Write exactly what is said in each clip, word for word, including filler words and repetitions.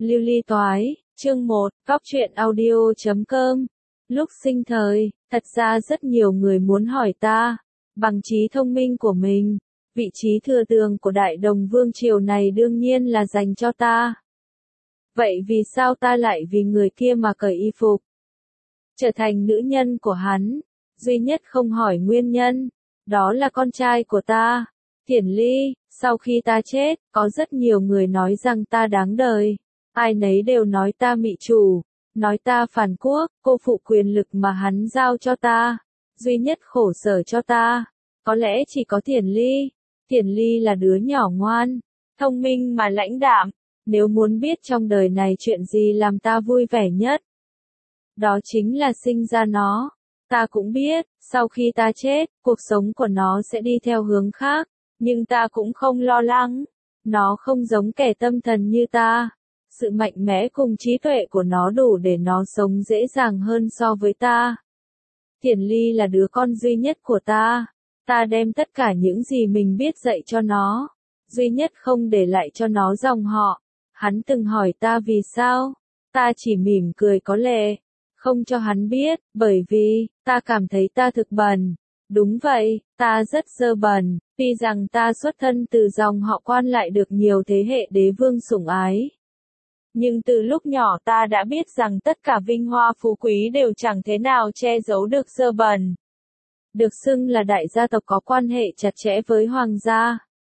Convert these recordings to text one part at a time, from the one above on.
Lưu ly toái, chương một, Cóc truyện audio chấm com. Lúc sinh thời, thật ra rất nhiều người muốn hỏi ta, bằng trí thông minh của mình, vị trí thừa tướng của Đại Đồng Vương triều này đương nhiên là dành cho ta. Vậy vì sao ta lại vì người kia mà cởi y phục? Trở thành nữ nhân của hắn, duy nhất không hỏi nguyên nhân, đó là con trai của ta, Thiển Ly. Sau khi ta chết, có rất nhiều người nói rằng ta đáng đời. Ai nấy đều nói ta mị chủ, nói ta phản quốc, cô phụ quyền lực mà hắn giao cho ta. Duy nhất khổ sở cho ta, có lẽ chỉ có Thiển Ly. Thiển Ly là đứa nhỏ ngoan, thông minh mà lãnh đạm. Nếu muốn biết trong đời này chuyện gì làm ta vui vẻ nhất, đó chính là sinh ra nó. Ta cũng biết, sau khi ta chết, cuộc sống của nó sẽ đi theo hướng khác, nhưng ta cũng không lo lắng. Nó không giống kẻ tâm thần như ta. Sự mạnh mẽ cùng trí tuệ của nó đủ để nó sống dễ dàng hơn so với ta. Thiển Ly là đứa con duy nhất của ta. Ta đem tất cả những gì mình biết dạy cho nó. Duy nhất không để lại cho nó dòng họ. Hắn từng hỏi ta vì sao. Ta chỉ mỉm cười có lệ. Không cho hắn biết, bởi vì, ta cảm thấy ta thực bần. Đúng vậy, ta rất dơ bẩn, tuy rằng ta xuất thân từ dòng họ quan lại được nhiều thế hệ đế vương sủng ái. Nhưng từ lúc nhỏ ta đã biết rằng tất cả vinh hoa phú quý đều chẳng thế nào che giấu được dơ bẩn. Được xưng là đại gia tộc có quan hệ chặt chẽ với hoàng gia.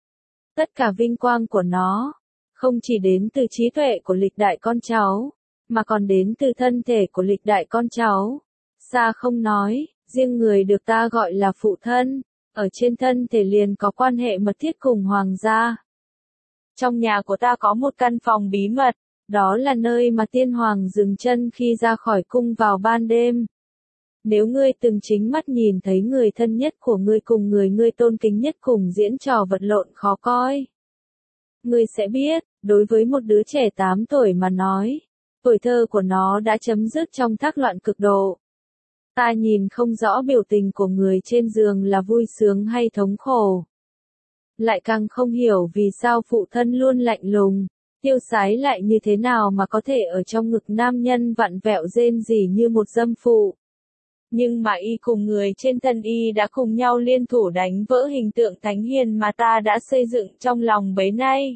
Tất cả vinh quang của nó, không chỉ đến từ trí tuệ của lịch đại con cháu, mà còn đến từ thân thể của lịch đại con cháu. Xa không nói, riêng người được ta gọi là phụ thân, ở trên thân thể liền có quan hệ mật thiết cùng hoàng gia. Trong nhà của ta có một căn phòng bí mật, đó là nơi mà tiên hoàng dừng chân khi ra khỏi cung vào ban đêm. Nếu ngươi từng chính mắt nhìn thấy người thân nhất của ngươi cùng người ngươi tôn kính nhất cùng diễn trò vật lộn khó coi, ngươi sẽ biết, đối với một đứa trẻ tám tuổi mà nói, tuổi thơ của nó đã chấm dứt trong thác loạn cực độ. Ta nhìn không rõ biểu tình của người trên giường là vui sướng hay thống khổ. Lại càng không hiểu vì sao phụ thân luôn lạnh lùng, tiêu sái lại như thế nào mà có thể ở trong ngực nam nhân vặn vẹo rên rỉ như một dâm phụ. Nhưng mà y cùng người trên thân y đã cùng nhau liên thủ đánh vỡ hình tượng thánh hiền mà ta đã xây dựng trong lòng bấy nay.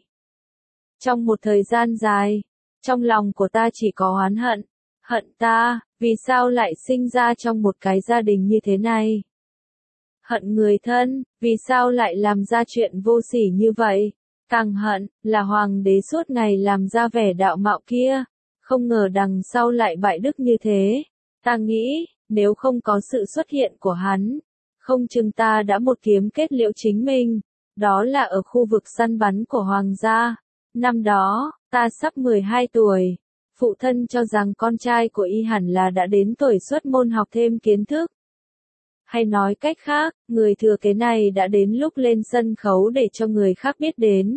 Trong một thời gian dài, trong lòng của ta chỉ có oán hận. Hận ta, vì sao lại sinh ra trong một cái gia đình như thế này? Hận người thân, vì sao lại làm ra chuyện vô sỉ như vậy? Càng hận, là hoàng đế suốt ngày làm ra vẻ đạo mạo kia, không ngờ đằng sau lại bại đức như thế. Ta nghĩ, nếu không có sự xuất hiện của hắn, không chừng ta đã một kiếm kết liễu chính mình, đó là ở khu vực săn bắn của hoàng gia. Năm đó, ta sắp mười hai tuổi. Phụ thân cho rằng con trai của y hẳn là đã đến tuổi xuất môn học thêm kiến thức. Hay nói cách khác, người thừa kế này đã đến lúc lên sân khấu để cho người khác biết đến.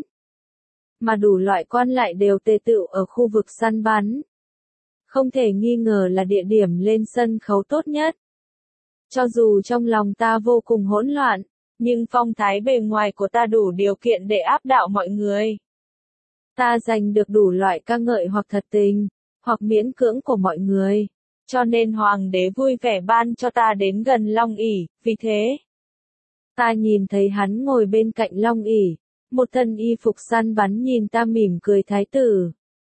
Mà đủ loại quan lại đều tề tựu ở khu vực săn bắn. Không thể nghi ngờ là địa điểm lên sân khấu tốt nhất. Cho dù trong lòng ta vô cùng hỗn loạn, nhưng phong thái bề ngoài của ta đủ điều kiện để áp đảo mọi người. Ta giành được đủ loại ca ngợi hoặc thật tình, hoặc miễn cưỡng của mọi người. Cho nên hoàng đế vui vẻ ban cho ta đến gần Long ỷ, vì thế. Ta nhìn thấy hắn ngồi bên cạnh Long ỷ, một thân y phục săn bắn nhìn ta mỉm cười thái tử.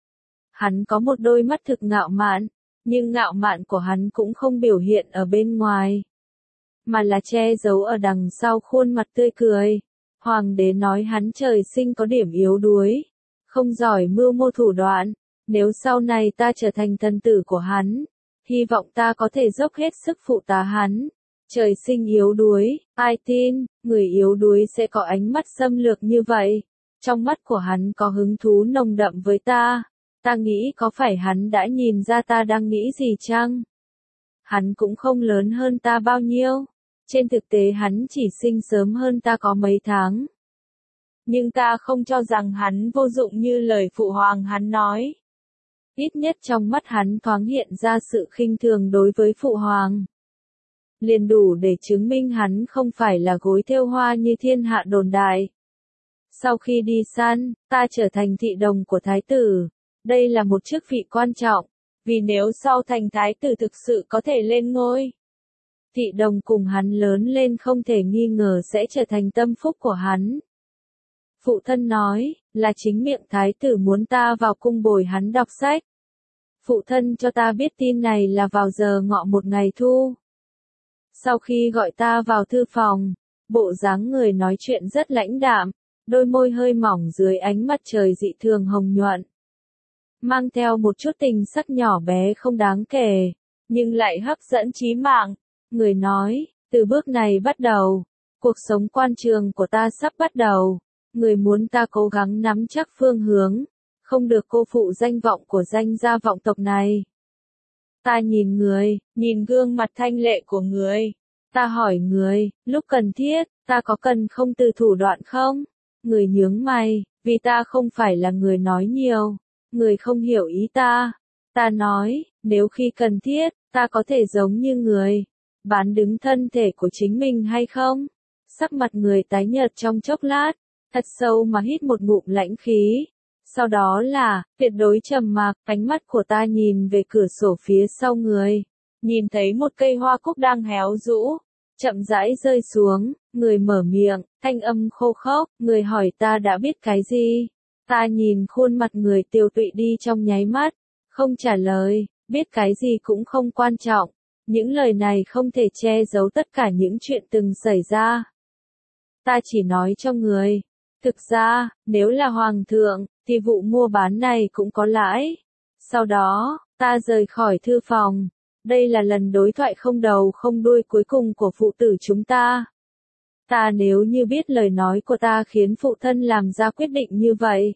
Hắn có một đôi mắt thực ngạo mạn, nhưng ngạo mạn của hắn cũng không biểu hiện ở bên ngoài, mà là che giấu ở đằng sau khuôn mặt tươi cười. Hoàng đế nói hắn trời sinh có điểm yếu đuối, không giỏi mưu mô thủ đoạn. Nếu sau này ta trở thành thần tử của hắn, hy vọng ta có thể dốc hết sức phụ tá hắn. Trời sinh yếu đuối, ai tin, người yếu đuối sẽ có ánh mắt xâm lược như vậy. Trong mắt của hắn có hứng thú nồng đậm với ta. Ta nghĩ có phải hắn đã nhìn ra ta đang nghĩ gì chăng? Hắn cũng không lớn hơn ta bao nhiêu. Trên thực tế hắn chỉ sinh sớm hơn ta có mấy tháng. Nhưng ta không cho rằng hắn vô dụng như lời phụ hoàng hắn nói. Ít nhất trong mắt hắn thoáng hiện ra sự khinh thường đối với phụ hoàng. Liền đủ để chứng minh hắn không phải là gối thêu hoa như thiên hạ đồn đại. Sau khi đi săn, ta trở thành thị đồng của thái tử. Đây là một chức vị quan trọng, vì nếu sau thành thái tử thực sự có thể lên ngôi, Thị Đồng cùng hắn lớn lên không thể nghi ngờ sẽ trở thành tâm phúc của hắn. Phụ thân nói, là chính miệng thái tử muốn ta vào cung bồi hắn đọc sách. Phụ thân cho ta biết tin này là vào giờ ngọ một ngày thu. Sau khi gọi ta vào thư phòng, bộ dáng người nói chuyện rất lãnh đạm, đôi môi hơi mỏng dưới ánh mặt trời dị thường hồng nhuận. Mang theo một chút tình sắc nhỏ bé không đáng kể, nhưng lại hấp dẫn trí mạng. Người nói, từ bước này bắt đầu, cuộc sống quan trường của ta sắp bắt đầu. Người muốn ta cố gắng nắm chắc phương hướng, không được cô phụ danh vọng của danh gia vọng tộc này. Ta nhìn người, nhìn gương mặt thanh lệ của người. Ta hỏi người, lúc cần thiết, ta có cần không từ thủ đoạn không? Người nhướng mày, vì ta không phải là người nói nhiều. Người không hiểu ý ta. Ta nói, nếu khi cần thiết, ta có thể giống như người, bán đứng thân thể của chính mình hay không? Sắc mặt người tái nhợt trong chốc lát, thật sâu mà hít một ngụm lãnh khí. Sau đó là, tuyệt đối trầm mặc, ánh mắt của ta nhìn về cửa sổ phía sau người. Nhìn thấy một cây hoa cúc đang héo rũ, chậm rãi rơi xuống, người mở miệng, thanh âm khô khốc, người hỏi ta đã biết cái gì. Ta nhìn khuôn mặt người tiêu tụy đi trong nháy mắt, không trả lời, biết cái gì cũng không quan trọng. Những lời này không thể che giấu tất cả những chuyện từng xảy ra. Ta chỉ nói cho người. Thực ra, nếu là hoàng thượng, thì vụ mua bán này cũng có lãi. Sau đó, ta rời khỏi thư phòng. Đây là lần đối thoại không đầu không đuôi cuối cùng của phụ tử chúng ta. Ta nếu như biết lời nói của ta khiến phụ thân làm ra quyết định như vậy,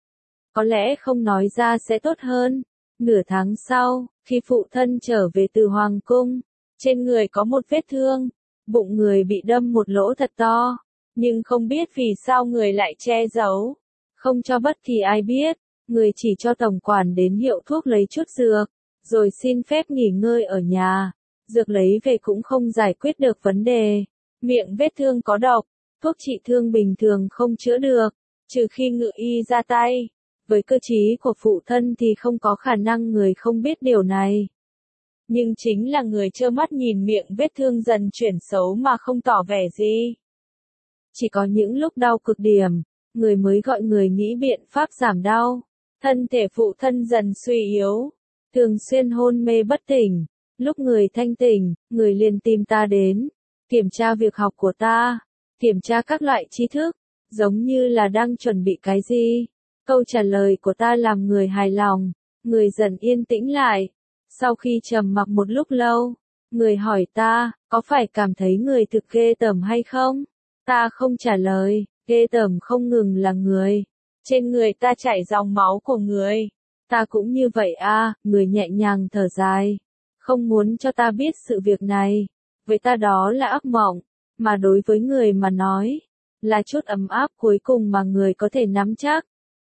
có lẽ không nói ra sẽ tốt hơn. Nửa tháng sau, khi phụ thân trở về từ hoàng cung, trên người có một vết thương, bụng người bị đâm một lỗ thật to. Nhưng không biết vì sao người lại che giấu. Không cho bất kỳ ai biết, người chỉ cho tổng quản đến hiệu thuốc lấy chút dược, rồi xin phép nghỉ ngơi ở nhà. Dược lấy về cũng không giải quyết được vấn đề. Miệng vết thương có độc, thuốc trị thương bình thường không chữa được, trừ khi ngự y ra tay. Với cơ trí của phụ thân thì không có khả năng người không biết điều này. Nhưng chính là người trơ mắt nhìn miệng vết thương dần chuyển xấu mà không tỏ vẻ gì. Chỉ có những lúc đau cực điểm, người mới gọi người nghĩ biện pháp giảm đau. Thân thể phụ thân dần suy yếu, thường xuyên hôn mê bất tỉnh. Lúc người thanh tỉnh, người liền tìm ta đến, kiểm tra việc học của ta, kiểm tra các loại tri thức, giống như là đang chuẩn bị cái gì. Câu trả lời của ta làm người hài lòng, người dần yên tĩnh lại. Sau khi trầm mặc một lúc lâu, người hỏi ta, có phải cảm thấy người thực ghê tởm hay không? Ta không trả lời, ghê tởm không ngừng là người. Trên người ta chảy dòng máu của người. Ta cũng như vậy à, người nhẹ nhàng thở dài. Không muốn cho ta biết sự việc này. Với ta đó là ác mộng, mà đối với người mà nói, là chút ấm áp cuối cùng mà người có thể nắm chắc.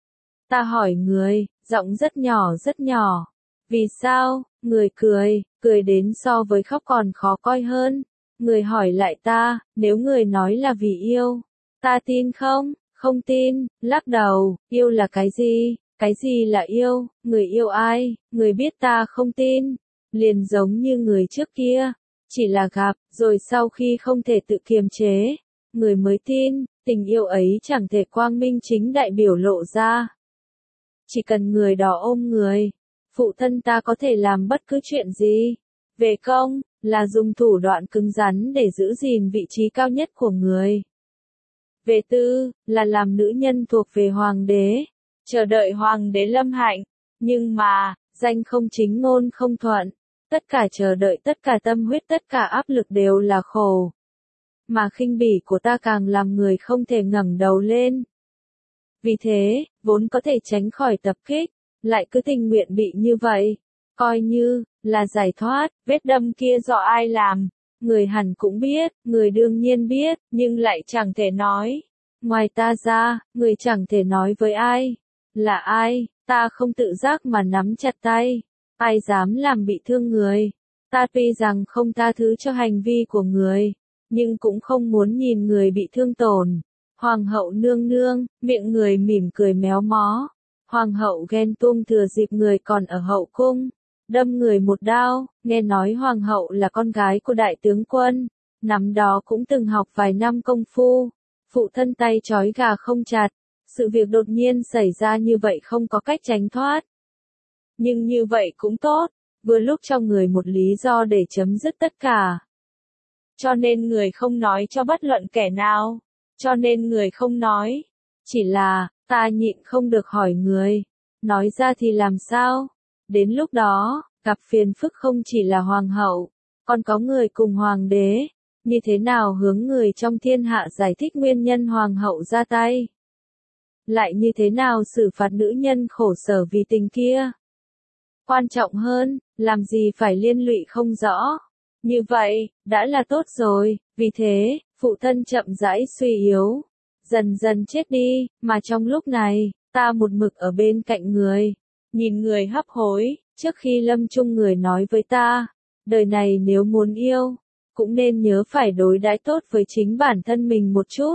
Ta hỏi người, giọng rất nhỏ rất nhỏ. Vì sao? Người cười, cười đến so với khóc còn khó coi hơn. Người hỏi lại ta, nếu người nói là vì yêu, ta tin không? Không tin, lắc đầu, yêu là cái gì? Cái gì là yêu? Người yêu ai? Người biết ta không tin. Liền giống như người trước kia, chỉ là gặp, rồi sau khi không thể tự kiềm chế, người mới tin, tình yêu ấy chẳng thể quang minh chính đại biểu lộ ra. Chỉ cần người đó ôm người, phụ thân ta có thể làm bất cứ chuyện gì. Về công, là dùng thủ đoạn cứng rắn để giữ gìn vị trí cao nhất của người. Về tư, là làm nữ nhân thuộc về hoàng đế, chờ đợi hoàng đế lâm hạnh. Nhưng mà, danh không chính ngôn không thuận, tất cả chờ đợi tất cả tâm huyết tất cả áp lực đều là khổ. Mà khinh bỉ của ta càng làm người không thể ngẩng đầu lên. Vì thế, vốn có thể tránh khỏi tập kích, lại cứ tình nguyện bị như vậy. Coi như, là giải thoát, vết đâm kia do ai làm. Người hẳn cũng biết, người đương nhiên biết, nhưng lại chẳng thể nói. Ngoài ta ra, người chẳng thể nói với ai. Là ai, ta không tự giác mà nắm chặt tay. Ai dám làm bị thương người. Ta tuy rằng không tha thứ cho hành vi của người, nhưng cũng không muốn nhìn người bị thương tổn. Hoàng hậu nương nương, miệng người mỉm cười méo mó. Hoàng hậu ghen tuông thừa dịp người còn ở hậu cung, đâm người một đao, nghe nói hoàng hậu là con gái của đại tướng quân, năm đó cũng từng học vài năm công phu, phụ thân tay trói gà không chặt, sự việc đột nhiên xảy ra như vậy không có cách tránh thoát. Nhưng như vậy cũng tốt, vừa lúc cho người một lý do để chấm dứt tất cả. Cho nên người không nói cho bất luận kẻ nào, cho nên người không nói, chỉ là, ta nhịn không được hỏi người, nói ra thì làm sao? Đến lúc đó, gặp phiền phức không chỉ là hoàng hậu, còn có người cùng hoàng đế, như thế nào hướng người trong thiên hạ giải thích nguyên nhân hoàng hậu ra tay? Lại như thế nào xử phạt nữ nhân khổ sở vì tình kia? Quan trọng hơn, làm gì phải liên lụy không rõ. Như vậy, đã là tốt rồi, vì thế, phụ thân chậm rãi suy yếu, dần dần chết đi, mà trong lúc này, ta một mực ở bên cạnh người, nhìn người hấp hối, trước khi lâm chung người nói với ta, đời này nếu muốn yêu, cũng nên nhớ phải đối đãi tốt với chính bản thân mình một chút.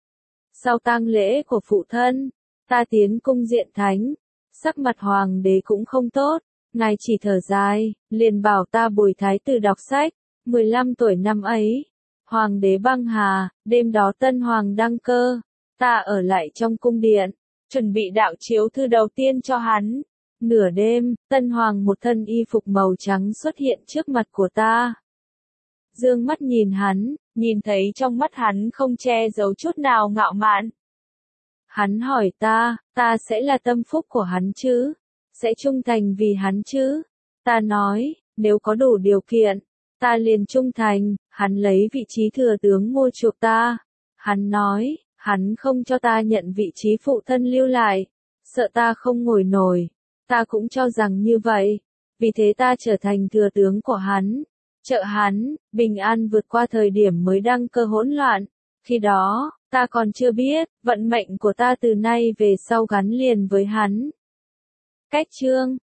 Sau tang lễ của phụ thân, ta tiến cung diện thánh, sắc mặt hoàng đế cũng không tốt, ngài chỉ thở dài, liền bảo ta bồi thái tử đọc sách, mười lăm tuổi năm ấy, hoàng đế băng hà, đêm đó tân hoàng đăng cơ, ta ở lại trong cung điện, chuẩn bị đạo chiếu thư đầu tiên cho hắn. Nửa đêm, tân hoàng một thân y phục màu trắng xuất hiện trước mặt của ta. Dương mắt nhìn hắn, nhìn thấy trong mắt hắn không che giấu chút nào ngạo mạn. Hắn hỏi ta, ta sẽ là tâm phúc của hắn chứ? Sẽ trung thành vì hắn chứ? Ta nói, nếu có đủ điều kiện, ta liền trung thành. Hắn lấy vị trí thừa tướng mua chuộc ta. Hắn nói, hắn không cho ta nhận vị trí phụ thân lưu lại, sợ ta không ngồi nổi. Ta cũng cho rằng như vậy, vì thế ta trở thành thừa tướng của hắn, trợ hắn, bình an vượt qua thời điểm mới đăng cơ hỗn loạn. Khi đó, ta còn chưa biết, vận mệnh của ta từ nay về sau gắn liền với hắn. Cách chương